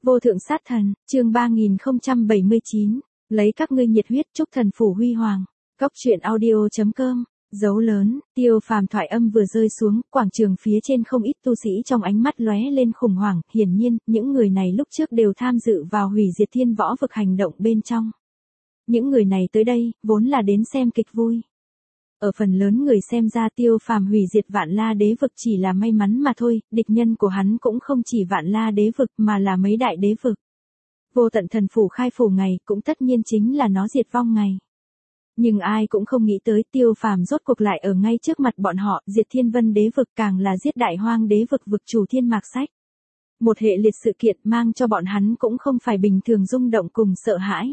Vô thượng sát thần, chương 3079, lấy các ngươi nhiệt huyết chúc thần phủ huy hoàng. Cóc truyện audio.com, dấu lớn, Tiêu Phàm thoại âm vừa rơi xuống, quảng trường phía trên không ít tu sĩ trong ánh mắt lóe lên khủng hoảng, hiển nhiên, những người này lúc trước đều tham dự vào hủy diệt thiên võ vực hành động bên trong. Những người này tới đây, vốn là đến xem kịch vui. Ở phần lớn người xem ra Tiêu Phàm hủy diệt Vạn La Đế vực chỉ là may mắn mà thôi, địch nhân của hắn cũng không chỉ Vạn La Đế vực mà là mấy đại đế vực. Vô tận thần phủ khai phủ ngày cũng tất nhiên chính là nó diệt vong ngày. Nhưng ai cũng không nghĩ tới Tiêu Phàm rốt cuộc lại ở ngay trước mặt bọn họ, diệt Thiên Vân Đế vực càng là giết Đại Hoang Đế vực vực chủ Thiên Mạc Sách. Một hệ liệt sự kiện mang cho bọn hắn cũng không phải bình thường rung động cùng sợ hãi.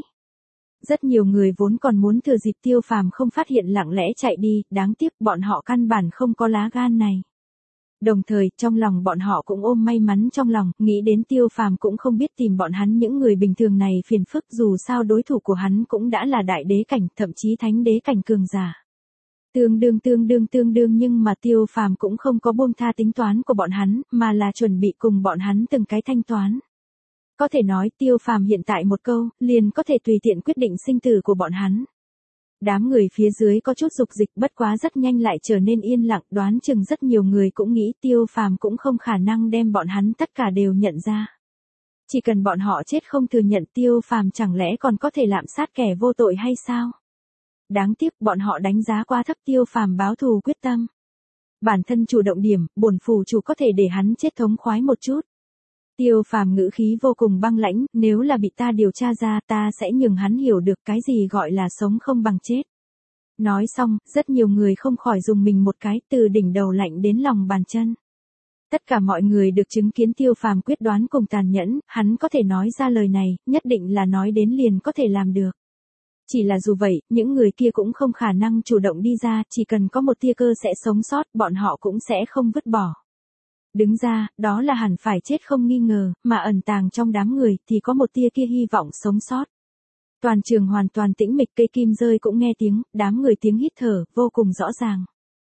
Rất nhiều người vốn còn muốn thừa dịp Tiêu Phàm không phát hiện lặng lẽ chạy đi, đáng tiếc bọn họ căn bản không có lá gan này. Đồng thời, trong lòng bọn họ cũng ôm may mắn trong lòng, nghĩ đến Tiêu Phàm cũng không biết tìm bọn hắn những người bình thường này phiền phức, dù sao đối thủ của hắn cũng đã là đại đế cảnh, thậm chí thánh đế cảnh cường giả. Tương đương nhưng mà Tiêu Phàm cũng không có buông tha tính toán của bọn hắn, mà là chuẩn bị cùng bọn hắn từng cái thanh toán. Có thể nói Tiêu Phàm hiện tại một câu, liền có thể tùy tiện quyết định sinh tử của bọn hắn. Đám người phía dưới có chút dục dịch, bất quá rất nhanh lại trở nên yên lặng, đoán chừng rất nhiều người cũng nghĩ Tiêu Phàm cũng không khả năng đem bọn hắn tất cả đều nhận ra. Chỉ cần bọn họ chết không thừa nhận Tiêu Phàm chẳng lẽ còn có thể lạm sát kẻ vô tội hay sao? Đáng tiếc bọn họ đánh giá quá thấp Tiêu Phàm báo thù quyết tâm. Bản thân chủ động điểm, bổn phù chủ có thể để hắn chết thống khoái một chút. Tiêu Phàm ngữ khí vô cùng băng lãnh, nếu là bị ta điều tra ra, ta sẽ nhường hắn hiểu được cái gì gọi là sống không bằng chết. Nói xong, rất nhiều người không khỏi dùng mình một cái, từ đỉnh đầu lạnh đến lòng bàn chân. Tất cả mọi người được chứng kiến Tiêu Phàm quyết đoán cùng tàn nhẫn, hắn có thể nói ra lời này, nhất định là nói đến liền có thể làm được. Chỉ là dù vậy, những người kia cũng không khả năng chủ động đi ra, chỉ cần có một tia cơ sẽ sống sót, bọn họ cũng sẽ không vứt bỏ. Đứng ra, đó là hẳn phải chết không nghi ngờ, mà ẩn tàng trong đám người thì có một tia kia hy vọng sống sót. Toàn trường hoàn toàn tĩnh mịch, cây kim rơi cũng nghe tiếng, đám người tiếng hít thở, vô cùng rõ ràng.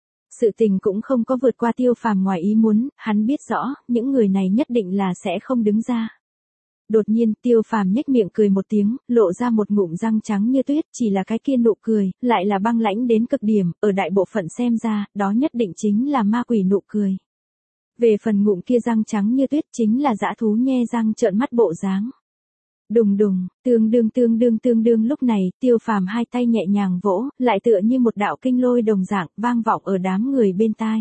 Sự tình cũng không có vượt qua Tiêu Phàm ngoài ý muốn, hắn biết rõ, những người này nhất định là sẽ không đứng ra. Đột nhiên, Tiêu Phàm nhếch miệng cười một tiếng, lộ ra một ngụm răng trắng như tuyết, chỉ là cái kia nụ cười, lại là băng lãnh đến cực điểm, ở đại bộ phận xem ra, đó nhất định chính là ma quỷ nụ cười. Về phần ngụm kia răng trắng như tuyết chính là dã thú nhe răng trợn mắt bộ dáng. Đùng đùng, tương đương lúc này, Tiêu Phàm hai tay nhẹ nhàng vỗ, lại tựa như một đạo kinh lôi đồng dạng, vang vọng ở đám người bên tai.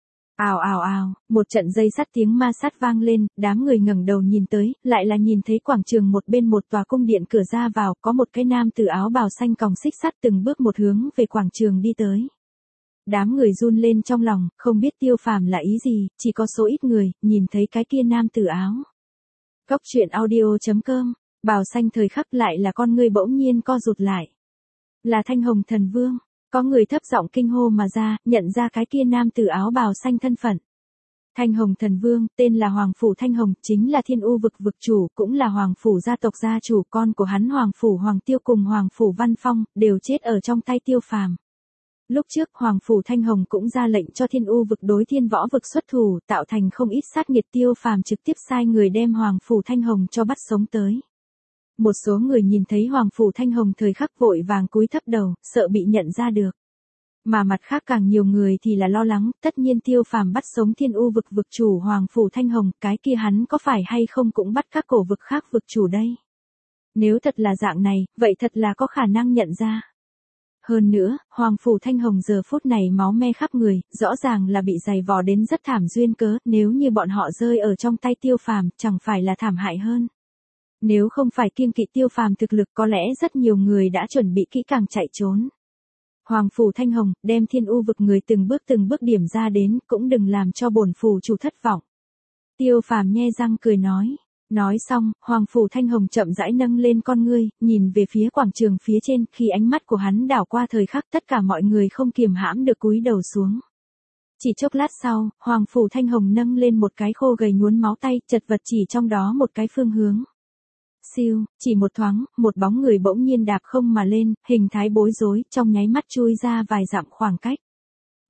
Ào, một trận dây sắt tiếng ma sát vang lên, đám người ngẩng đầu nhìn tới, lại là nhìn thấy quảng trường một bên một tòa cung điện cửa ra vào, có một cái nam tử áo bào xanh còng xích sắt từng bước một hướng về quảng trường đi tới. Đám người run lên trong lòng, không biết Tiêu Phàm là ý gì, chỉ có số ít người, nhìn thấy cái kia nam tử áo. Cóc truyện audio.com, bào xanh thời khắc lại là con ngươi bỗng nhiên co rụt lại. Là Thanh Hồng Thần Vương, có người thấp giọng kinh hô mà ra, nhận ra cái kia nam tử áo bào xanh thân phận. Thanh Hồng Thần Vương, tên là Hoàng Phủ Thanh Hồng, chính là Thiên U vực vực chủ, cũng là Hoàng Phủ gia tộc gia chủ, con của hắn Hoàng Phủ Hoàng Tiêu cùng Hoàng Phủ Văn Phong, đều chết ở trong tay Tiêu Phàm. Lúc trước Hoàng Phủ Thanh Hồng cũng ra lệnh cho Thiên U vực đối Thiên Võ vực xuất thủ, tạo thành không ít sát nghiệt. Tiêu Phàm trực tiếp sai người đem Hoàng Phủ Thanh Hồng cho bắt sống tới. Một số người nhìn thấy Hoàng Phủ Thanh Hồng thời khắc vội vàng cúi thấp đầu, sợ bị nhận ra được. Mà mặt khác càng nhiều người thì là lo lắng, tất nhiên Tiêu Phàm bắt sống Thiên U vực vực chủ Hoàng Phủ Thanh Hồng, cái kia hắn có phải hay không cũng bắt các cổ vực khác vực chủ đây. Nếu thật là dạng này, vậy thật là có khả năng nhận ra. Hơn nữa, Hoàng Phủ Thanh Hồng giờ phút này máu me khắp người, rõ ràng là bị giày vò đến rất thảm duyên cớ, nếu như bọn họ rơi ở trong tay Tiêu Phàm, chẳng phải là thảm hại hơn. Nếu không phải kiêng kỵ Tiêu Phàm thực lực, có lẽ rất nhiều người đã chuẩn bị kỹ càng chạy trốn. Hoàng Phủ Thanh Hồng, đem Thiên U vực người từng bước điểm ra đến, cũng đừng làm cho bổn phù chủ thất vọng. Tiêu Phàm nhe răng cười nói. Nói xong, Hoàng Phủ Thanh Hồng chậm rãi nâng lên con ngươi, nhìn về phía quảng trường phía trên, khi ánh mắt của hắn đảo qua thời khắc tất cả mọi người không kiềm hãm được cúi đầu xuống. Chỉ chốc lát sau, Hoàng Phủ Thanh Hồng nâng lên một cái khô gầy nhuốm máu tay, chật vật chỉ trong đó một cái phương hướng. Siêu, chỉ một thoáng, một bóng người bỗng nhiên đạp không mà lên, hình thái bối rối, trong nháy mắt chui ra vài dặm khoảng cách.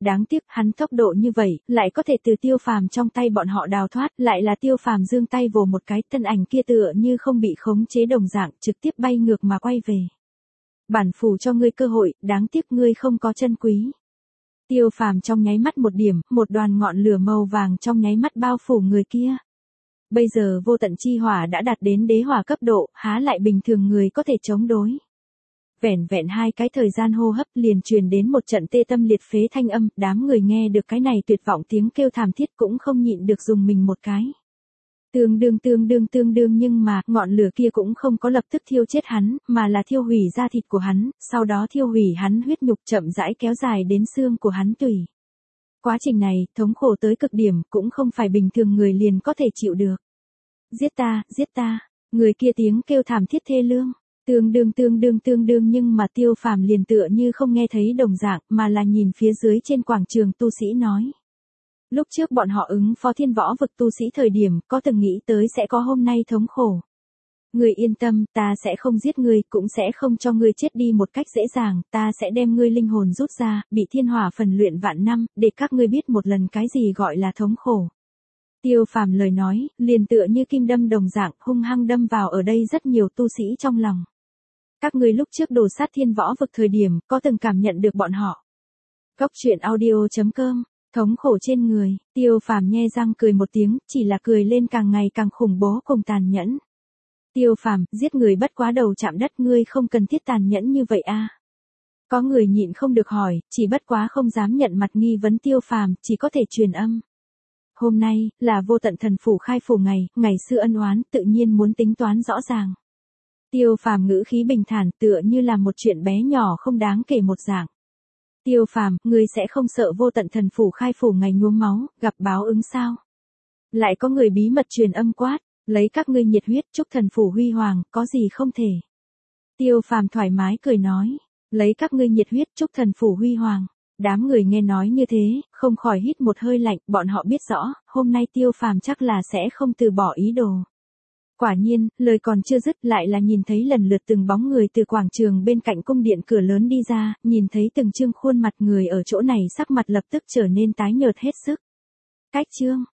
đáng tiếc hắn tốc độ như vậy, lại có thể từ Tiêu Phàm trong tay bọn họ đào thoát, lại là Tiêu Phàm giương tay vồ một cái, thân ảnh kia tựa như không bị khống chế đồng dạng, trực tiếp bay ngược mà quay về. Bản phủ cho ngươi cơ hội, đáng tiếc ngươi không có chân quý. Tiêu Phàm trong nháy mắt một điểm, một đoàn ngọn lửa màu vàng trong nháy mắt bao phủ người kia. Bây giờ vô tận chi hỏa đã đạt đến đế hỏa cấp độ, há lại bình thường người có thể chống đối. Vẻn vẹn 2 cái thời gian hô hấp liền truyền đến một trận tê tâm liệt phế thanh âm, đám người nghe được cái này tuyệt vọng tiếng kêu thảm thiết cũng không nhịn được dùng mình một cái. Tương đương nhưng mà ngọn lửa kia cũng không có lập tức thiêu chết hắn, mà là thiêu hủy da thịt của hắn, sau đó thiêu hủy hắn huyết nhục chậm rãi kéo dài đến xương của hắn tủy. Quá trình này, thống khổ tới cực điểm, cũng không phải bình thường người liền có thể chịu được. Giết ta, người kia tiếng kêu thảm thiết thê lương. Tương đương nhưng mà Tiêu Phàm liền tựa như không nghe thấy đồng dạng, mà là nhìn phía dưới trên quảng trường tu sĩ nói. Lúc trước bọn họ ứng phó thiên võ vực tu sĩ thời điểm, có từng nghĩ tới sẽ có hôm nay thống khổ. Ngươi yên tâm, ta sẽ không giết ngươi, cũng sẽ không cho ngươi chết đi một cách dễ dàng, ta sẽ đem ngươi linh hồn rút ra, bị thiên hỏa phần luyện vạn năm, để các ngươi biết một lần cái gì gọi là thống khổ. Tiêu Phàm lời nói, liền tựa như kim đâm đồng dạng, hung hăng đâm vào ở đây rất nhiều tu sĩ trong lòng. Các ngươi lúc trước đổ sát thiên võ vực thời điểm, có từng cảm nhận được bọn họ. Góc truyện audio.com, thống khổ trên người, Tiêu Phàm nhe răng cười một tiếng, chỉ là cười lên càng ngày càng khủng bố cùng tàn nhẫn. Tiêu Phàm, giết người bất quá đầu chạm đất, ngươi không cần thiết tàn nhẫn như vậy a. Có người nhịn không được hỏi, chỉ bất quá không dám nhận mặt nghi vấn Tiêu Phàm, chỉ có thể truyền âm. Hôm nay, là vô tận thần phủ khai phủ ngày xưa ân oán, tự nhiên muốn tính toán rõ ràng. Tiêu Phàm ngữ khí bình thản, tựa như là một chuyện bé nhỏ không đáng kể một dạng. Tiêu Phàm, ngươi sẽ không sợ vô tận thần phủ khai phủ ngày nhuốm máu, gặp báo ứng sao? Lại có người bí mật truyền âm quát, lấy các ngươi nhiệt huyết chúc thần phủ huy hoàng, có gì không thể. Tiêu Phàm thoải mái cười nói, lấy các ngươi nhiệt huyết chúc thần phủ huy hoàng. Đám người nghe nói như thế, không khỏi hít một hơi lạnh, bọn họ biết rõ, hôm nay Tiêu Phàm chắc là sẽ không từ bỏ ý đồ. Quả nhiên, lời còn chưa dứt lại là nhìn thấy lần lượt từng bóng người từ quảng trường bên cạnh cung điện cửa lớn đi ra, nhìn thấy từng trương khuôn mặt người ở chỗ này sắc mặt lập tức trở nên tái nhợt hết sức. Cách chương